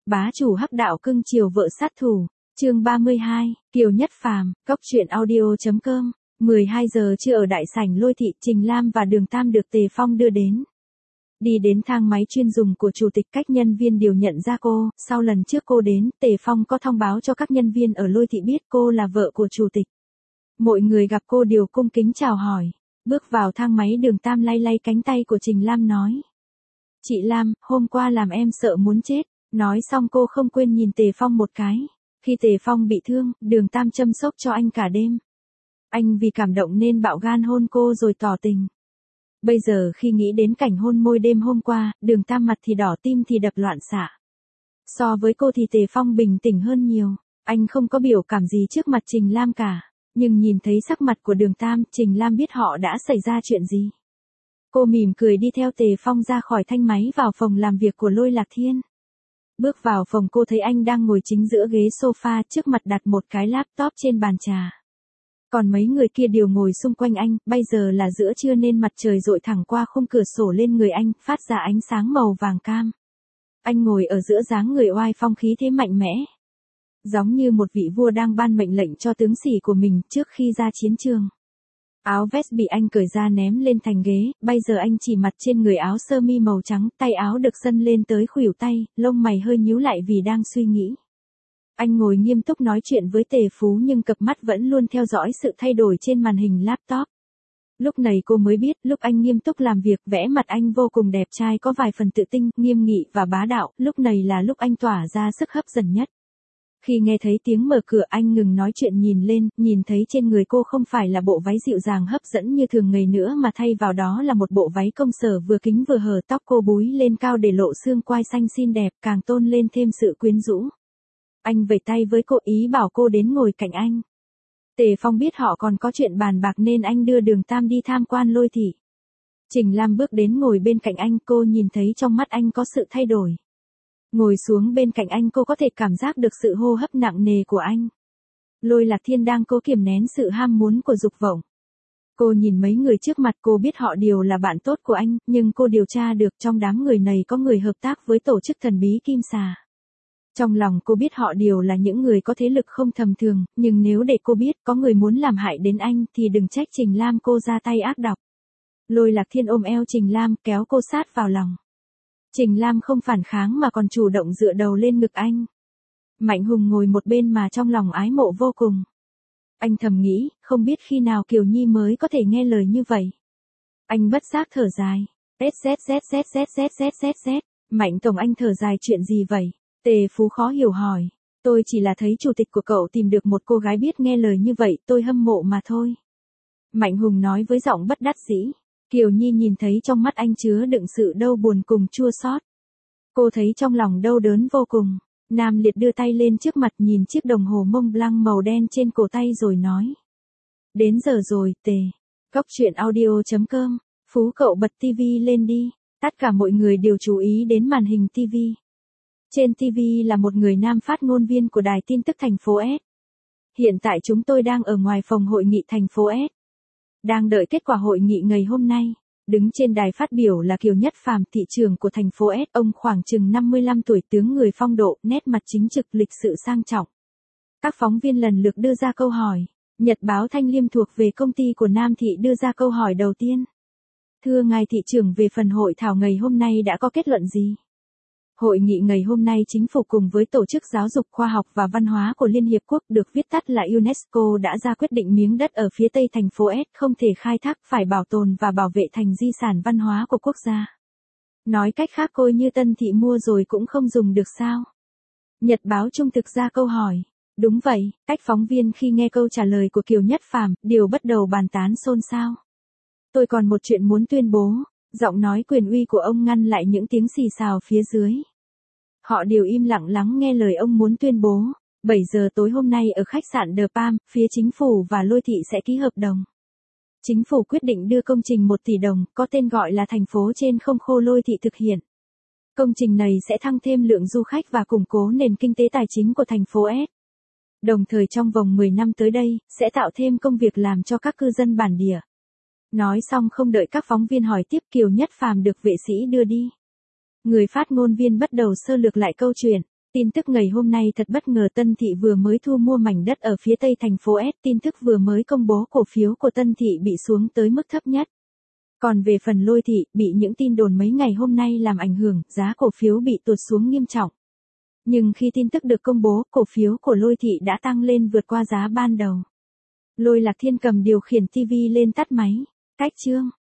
Bá chủ hắc đạo cưng chiều vợ sát thủ, chương 32, Kiều Nhất Phàm, Cóc truyện audio.com, 12 giờ trưa ở đại sảnh Lôi thị, Trình Lam và Đường Tam được Tề Phong đưa đến. Đi đến thang máy chuyên dùng của chủ tịch, cách nhân viên điều nhận ra cô, sau lần trước cô đến, Tề Phong có thông báo cho các nhân viên ở Lôi thị biết cô là vợ của chủ tịch. Mọi người gặp cô đều cung kính chào hỏi. Bước vào thang máy, Đường Tam lay lay cánh tay của Trình Lam nói: "Chị Lam, hôm qua làm em sợ muốn chết." Nói xong cô không quên nhìn Tề Phong một cái. Khi Tề Phong bị thương, Đường Tam chăm sóc cho anh cả đêm. Anh vì cảm động nên bạo gan hôn cô rồi tỏ tình. Bây giờ khi nghĩ đến cảnh hôn môi đêm hôm qua, Đường Tam mặt thì đỏ, tim thì đập loạn xạ. So với cô thì Tề Phong bình tĩnh hơn nhiều. Anh không có biểu cảm gì trước mặt Trình Lam cả. Nhưng nhìn thấy sắc mặt của Đường Tam, Trình Lam biết họ đã xảy ra chuyện gì. Cô mỉm cười đi theo Tề Phong ra khỏi thang máy vào phòng làm việc của Lôi Lạc Thiên. Bước vào phòng, cô thấy anh đang ngồi chính giữa ghế sofa, trước mặt đặt một cái laptop trên bàn trà. Còn mấy người kia đều ngồi xung quanh anh, bây giờ là giữa trưa nên mặt trời dội thẳng qua khung cửa sổ lên người anh, phát ra ánh sáng màu vàng cam. Anh ngồi ở giữa dáng người oai phong, khí thế mạnh mẽ. Giống như một vị vua đang ban mệnh lệnh cho tướng sĩ của mình trước khi ra chiến trường. Áo vest bị anh cởi ra ném lên thành ghế, bây giờ anh chỉ mặc trên người áo sơ mi màu trắng, tay áo được xân lên tới khuỷu tay, lông mày hơi nhíu lại vì đang suy nghĩ. Anh ngồi nghiêm túc nói chuyện với Tề Phú nhưng cặp mắt vẫn luôn theo dõi sự thay đổi trên màn hình laptop. Lúc này cô mới biết, lúc anh nghiêm túc làm việc, vẻ mặt anh vô cùng đẹp trai, có vài phần tự tin, nghiêm nghị và bá đạo, lúc này là lúc anh tỏa ra sức hấp dẫn nhất. Khi nghe thấy tiếng mở cửa, anh ngừng nói chuyện, nhìn lên, nhìn thấy trên người cô không phải là bộ váy dịu dàng hấp dẫn như thường ngày nữa mà thay vào đó là một bộ váy công sở vừa kín vừa hở, tóc cô búi lên cao để lộ xương quai xanh xinh đẹp, càng tôn lên thêm sự quyến rũ. Anh vẫy tay với cô, ý bảo cô đến ngồi cạnh anh. Tề Phong biết họ còn có chuyện bàn bạc nên anh đưa Đường Tam đi tham quan Lôi thị. Trình Lam bước đến ngồi bên cạnh anh, cô nhìn thấy trong mắt anh có sự thay đổi. Ngồi xuống bên cạnh anh, cô có thể cảm giác được sự hô hấp nặng nề của anh. Lôi Lạc Thiên đang cố kiềm nén sự ham muốn của dục vọng. Cô nhìn mấy người trước mặt, cô biết họ đều là bạn tốt của anh, nhưng cô điều tra được trong đám người này có người hợp tác với tổ chức thần bí Kim Xà. Trong lòng cô biết họ đều là những người có thế lực không tầm thường, nhưng nếu để cô biết có người muốn làm hại đến anh thì đừng trách Trình Lam cô ra tay ác độc. Lôi Lạc Thiên ôm eo Trình Lam, kéo cô sát vào lòng. Trình Lam không phản kháng mà còn chủ động dựa đầu lên ngực anh. Mạnh Hùng ngồi một bên mà trong lòng ái mộ vô cùng. Anh thầm nghĩ, không biết khi nào Kiều Nhi mới có thể nghe lời như vậy. Anh bất giác thở dài. Mạnh Tổng, anh thở dài chuyện gì vậy? Tề Phú khó hiểu hỏi. Tôi chỉ là thấy chủ tịch của cậu tìm được một cô gái biết nghe lời như vậy, tôi hâm mộ mà thôi. Mạnh Hùng nói với giọng bất đắc dĩ. Kiều Nhi nhìn thấy trong mắt anh chứa đựng sự đau buồn cùng chua xót. Cô thấy trong lòng đau đớn vô cùng. Nam Liệt đưa tay lên trước mặt, nhìn chiếc đồng hồ Mont Blanc màu đen trên cổ tay rồi nói: "Đến giờ rồi, Tề." Cóc truyện audio.com, Phú cậu bật tivi lên đi. Tất cả mọi người đều chú ý đến màn hình tivi. Trên tivi là một người nam phát ngôn viên của đài tin tức thành phố S. Hiện tại chúng tôi đang ở ngoài phòng hội nghị thành phố S. Đang đợi kết quả hội nghị ngày hôm nay. Đứng trên đài phát biểu là Kiều Nhất Phàm, thị trưởng của thành phố S. Ông khoảng chừng 55 tuổi, tướng người phong độ, nét mặt chính trực, lịch sự sang trọng. Các phóng viên lần lượt đưa ra câu hỏi. Nhật báo Thanh Liêm thuộc về công ty của Nam Thị đưa ra câu hỏi đầu tiên. Thưa ngài thị trưởng, về phần hội thảo ngày hôm nay đã có kết luận gì? Hội nghị ngày hôm nay chính phủ cùng với Tổ chức Giáo dục Khoa học và Văn hóa của Liên Hiệp Quốc, được viết tắt là UNESCO, đã ra quyết định miếng đất ở phía tây thành phố S không thể khai thác, phải bảo tồn và bảo vệ thành di sản văn hóa của quốc gia. Nói cách khác, coi như Tân Thị mua rồi cũng không dùng được sao? Nhật báo trung thực ra câu hỏi. Đúng vậy, các phóng viên khi nghe câu trả lời của Kiều Nhất Phàm, đều bắt đầu bàn tán xôn xao. Tôi còn một chuyện muốn tuyên bố. Giọng nói quyền uy của ông ngăn lại những tiếng xì xào phía dưới. Họ đều im lặng lắng nghe lời ông muốn tuyên bố. 7 giờ tối hôm nay ở khách sạn The Palm, phía chính phủ và Lôi thị sẽ ký hợp đồng. Chính phủ quyết định đưa công trình 1 tỷ đồng, có tên gọi là thành phố trên không khô Lôi thị thực hiện. Công trình này sẽ tăng thêm lượng du khách và củng cố nền kinh tế tài chính của thành phố S. Đồng thời trong vòng 10 năm tới đây, sẽ tạo thêm công việc làm cho các cư dân bản địa. Nói xong không đợi các phóng viên hỏi tiếp, Kiều Nhất Phàm được vệ sĩ đưa đi. Người phát ngôn viên bắt đầu sơ lược lại câu chuyện. Tin tức ngày hôm nay thật bất ngờ, Tân Thị vừa mới thu mua mảnh đất ở phía tây thành phố S. Tin tức vừa mới công bố, cổ phiếu của Tân Thị bị xuống tới mức thấp nhất. Còn về phần Lôi Thị, bị những tin đồn mấy ngày hôm nay làm ảnh hưởng, giá cổ phiếu bị tụt xuống nghiêm trọng. Nhưng khi tin tức được công bố, cổ phiếu của Lôi Thị đã tăng lên vượt qua giá ban đầu. Lôi Lạc Thiên cầm điều khiển TV lên tắt máy. Cách chương